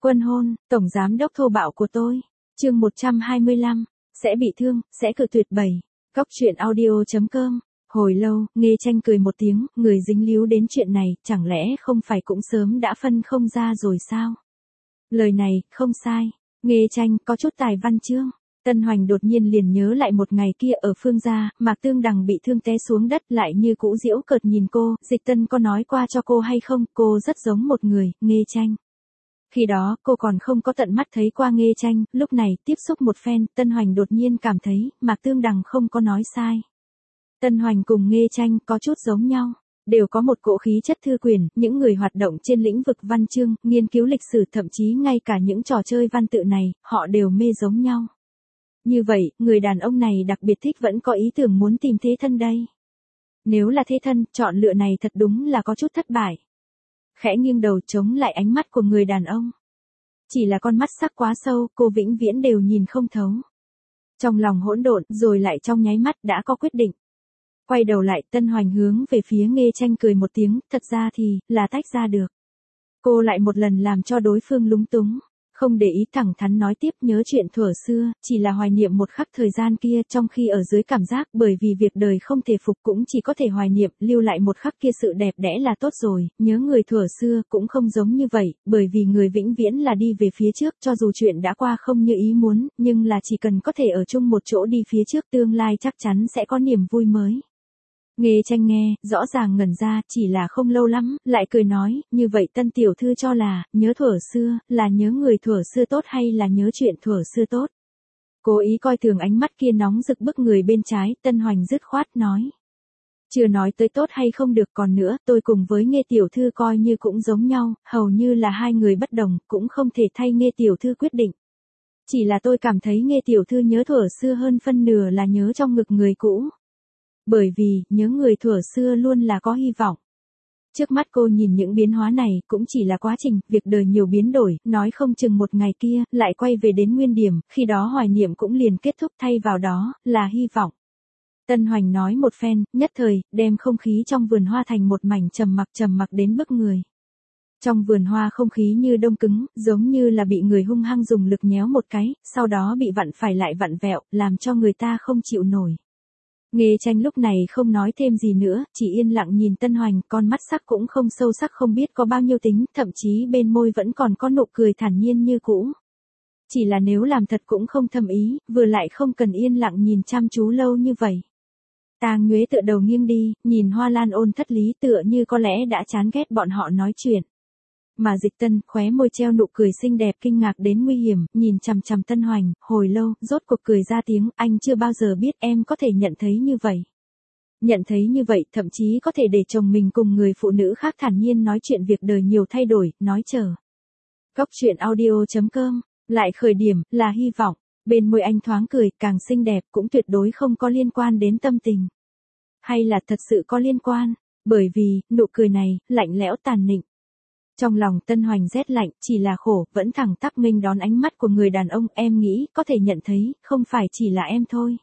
Quân hôn, tổng giám đốc thô bạo của tôi. Chương 125, sẽ bị thương, sẽ cự tuyệt 7. Góc truyện audio.com. Hồi lâu, Nghê Tranh cười một tiếng, người dính líu đến chuyện này, chẳng lẽ không phải cũng sớm đã phân không ra rồi sao? Lời này, không sai. Nghê Tranh có chút tài văn chương. Tân Hoành đột nhiên liền nhớ lại một ngày kia ở Phương gia, Mạc Tương Đằng bị thương té xuống đất lại như cũ giễu cợt nhìn cô, Dịch Tân có nói qua cho cô hay không, cô rất giống một người, Nghê Tranh. Khi đó, cô còn không có tận mắt thấy qua Nghê Tranh, lúc này, tiếp xúc một phen, Tân Hoành đột nhiên cảm thấy, Mạc Tương Đằng không có nói sai. Tân Hoành cùng Nghê Tranh có chút giống nhau, đều có một cỗ khí chất thư quyển, những người hoạt động trên lĩnh vực văn chương, nghiên cứu lịch sử thậm chí ngay cả những trò chơi văn tự này, họ đều mê giống nhau. Như vậy, người đàn ông này đặc biệt thích vẫn có ý tưởng muốn tìm thế thân đây. Nếu là thế thân, chọn lựa này thật đúng là có chút thất bại. Khẽ nghiêng đầu chống lại ánh mắt của người đàn ông. Chỉ là con mắt sắc quá sâu, cô vĩnh viễn đều nhìn không thấu. Trong lòng hỗn độn, rồi lại trong nháy mắt đã có quyết định. Quay đầu lại, Tân Hoành hướng về phía Nghê Tranh cười một tiếng, thật ra thì, là tách ra được. Cô lại một lần làm cho đối phương lúng túng. Không để ý thẳng thắn nói tiếp nhớ chuyện thuở xưa, chỉ là hoài niệm một khắc thời gian kia trong khi ở dưới cảm giác bởi vì việc đời không thể phục cũng chỉ có thể hoài niệm, lưu lại một khắc kia sự đẹp đẽ là tốt rồi, nhớ người thuở xưa cũng không giống như vậy, bởi vì người vĩnh viễn là đi về phía trước cho dù chuyện đã qua không như ý muốn, nhưng là chỉ cần có thể ở chung một chỗ đi phía trước tương lai chắc chắn sẽ có niềm vui mới. Nghê Tranh nghe, rõ ràng ngẩn ra, chỉ là không lâu lắm, lại cười nói, như vậy Tân tiểu thư cho là, nhớ thuở xưa, là nhớ người thuở xưa tốt hay là nhớ chuyện thuở xưa tốt? Cố ý coi thường ánh mắt kia nóng rực bức người bên trái, Tân Hoành dứt khoát nói. Chưa nói tới tốt hay không được còn nữa, tôi cùng với Nghê tiểu thư coi như cũng giống nhau, hầu như là hai người bất đồng, cũng không thể thay Nghê tiểu thư quyết định. Chỉ là tôi cảm thấy Nghê tiểu thư nhớ thuở xưa hơn phân nửa là nhớ trong ngực người cũ. Bởi vì, nhớ người thuở xưa luôn là có hy vọng. Trước mắt cô nhìn những biến hóa này cũng chỉ là quá trình, việc đời nhiều biến đổi, nói không chừng một ngày kia, lại quay về đến nguyên điểm, khi đó hoài niệm cũng liền kết thúc thay vào đó, là hy vọng. Tân Hoành nói một phen, nhất thời, đem không khí trong vườn hoa thành một mảnh trầm mặc đến bức người. Trong vườn hoa không khí như đông cứng, giống như là bị người hung hăng dùng lực nhéo một cái, sau đó bị vặn phải lại vặn vẹo, làm cho người ta không chịu nổi. Nghê Tranh lúc này không nói thêm gì nữa, chỉ yên lặng nhìn Tân Hoành, con mắt sắc cũng không sâu sắc không biết có bao nhiêu tính, thậm chí bên môi vẫn còn có nụ cười thản nhiên như cũ. Chỉ là nếu làm thật cũng không thầm ý, vừa lại không cần yên lặng nhìn chăm chú lâu như vậy. Tang Nhuế tựa đầu nghiêng đi, nhìn Hoa Lan Ôn thất lý tựa như có lẽ đã chán ghét bọn họ nói chuyện. Mà Dịch Tân, khóe môi treo nụ cười xinh đẹp kinh ngạc đến nguy hiểm, nhìn chằm chằm Tân Hoành, hồi lâu, rốt cuộc cười ra tiếng, anh chưa bao giờ biết em có thể nhận thấy như vậy. Nhận thấy như vậy, thậm chí có thể để chồng mình cùng người phụ nữ khác thản nhiên nói chuyện việc đời nhiều thay đổi, nói chờ. Góc truyện audio.com, lại khởi điểm, là hy vọng, bên môi anh thoáng cười, càng xinh đẹp, cũng tuyệt đối không có liên quan đến tâm tình. Hay là thật sự có liên quan, bởi vì, nụ cười này, lạnh lẽo tàn nịnh. Trong lòng Tân Hoành rét lạnh, chỉ là khổ, vẫn thẳng tắp nghênh đón ánh mắt của người đàn ông, em nghĩ, có thể nhận thấy, không phải chỉ là em thôi.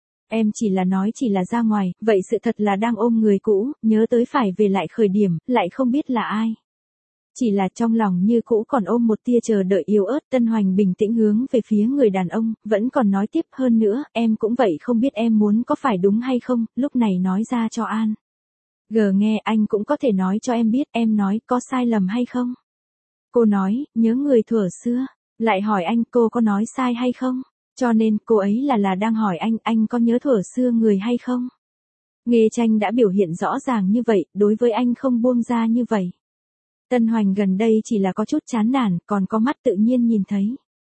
Em chỉ là nói chỉ là ra ngoài, vậy sự thật là đang ôm người cũ, nhớ tới phải về lại khởi điểm, lại không biết là ai. Chỉ là trong lòng như cũ còn ôm một tia chờ đợi yếu ớt, Tân Hoành bình tĩnh hướng về phía người đàn ông, vẫn còn nói tiếp hơn nữa, em cũng vậy không biết em muốn có phải đúng hay không, lúc này nói ra cho an. Nghe anh cũng có thể nói cho em biết em nói có sai lầm hay không. Cô nói, nhớ người thuở xưa, lại hỏi anh cô có nói sai hay không, cho nên cô ấy là đang hỏi anh có nhớ thuở xưa người hay không. Nghê Tranh đã biểu hiện rõ ràng như vậy, đối với anh không buông ra như vậy. Tân Hoành gần đây chỉ là có chút chán nản, còn có mắt tự nhiên nhìn thấy.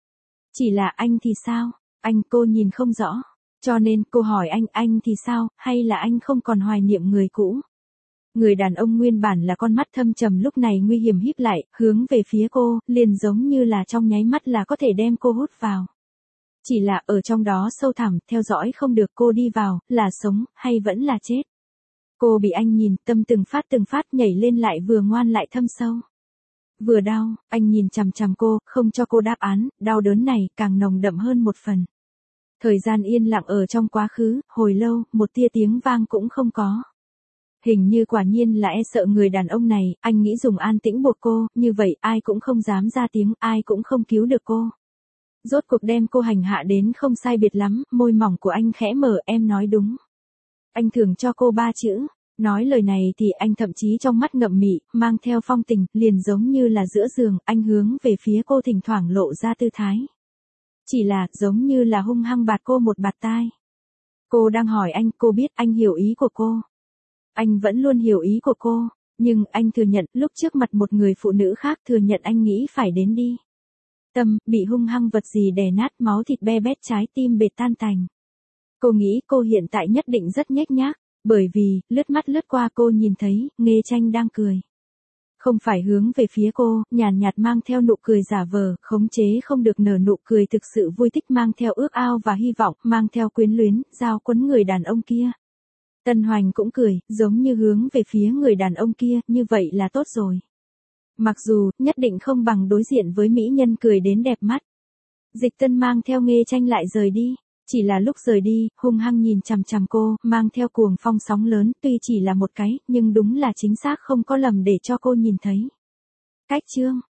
Chỉ là anh thì sao, anh cô nhìn không rõ, cho nên cô hỏi anh thì sao, hay là anh không còn hoài niệm người cũ. Người đàn ông nguyên bản là con mắt thâm trầm lúc này nguy hiểm híp lại, hướng về phía cô, liền giống như là trong nháy mắt là có thể đem cô hút vào. Chỉ là ở trong đó sâu thẳm, theo dõi không được cô đi vào, là sống, hay vẫn là chết. Cô bị anh nhìn, tâm từng phát nhảy lên lại vừa ngoan lại thâm sâu. Vừa đau, anh nhìn chằm chằm cô, không cho cô đáp án, đau đớn này càng nồng đậm hơn một phần. Thời gian yên lặng ở trong quá khứ, hồi lâu, một tia tiếng vang cũng không có. Hình như quả nhiên là e sợ người đàn ông này, anh nghĩ dùng an tĩnh buộc cô, như vậy ai cũng không dám ra tiếng, ai cũng không cứu được cô. Rốt cuộc đem cô hành hạ đến không sai biệt lắm, môi mỏng của anh khẽ mở, em nói đúng. Anh thường cho cô 3 chữ. Nói lời này thì anh thậm chí trong mắt ngậm mị, mang theo phong tình, liền giống như là giữa giường, anh hướng về phía cô thỉnh thoảng lộ ra tư thái. Chỉ là, giống như là hung hăng bạt cô một bạt tai. Cô đang hỏi anh, cô biết anh hiểu ý của cô. Anh vẫn luôn hiểu ý của cô, nhưng anh thừa nhận lúc trước mặt một người phụ nữ khác thừa nhận anh nghĩ phải đến đi. Tâm, bị hung hăng vật gì đè nát máu thịt be bét trái tim bệt tan tành. Cô nghĩ cô hiện tại nhất định rất nhếch nhác, bởi vì, lướt mắt lướt qua cô nhìn thấy, Nghê Tranh đang cười. Không phải hướng về phía cô, nhàn nhạt mang theo nụ cười giả vờ, khống chế không được nở nụ cười thực sự vui thích mang theo ước ao và hy vọng, mang theo quyến luyến, giao quấn người đàn ông kia. Tân Hoành cũng cười, giống như hướng về phía người đàn ông kia, như vậy là tốt rồi. Mặc dù, nhất định không bằng đối diện với mỹ nhân cười đến đẹp mắt. Dịch Tân mang theo Nghê Tranh lại rời đi. Chỉ là lúc rời đi, hung hăng nhìn chằm chằm cô, mang theo cuồng phong sóng lớn, tuy chỉ là một cái, nhưng đúng là chính xác không có lầm để cho cô nhìn thấy. Cách chương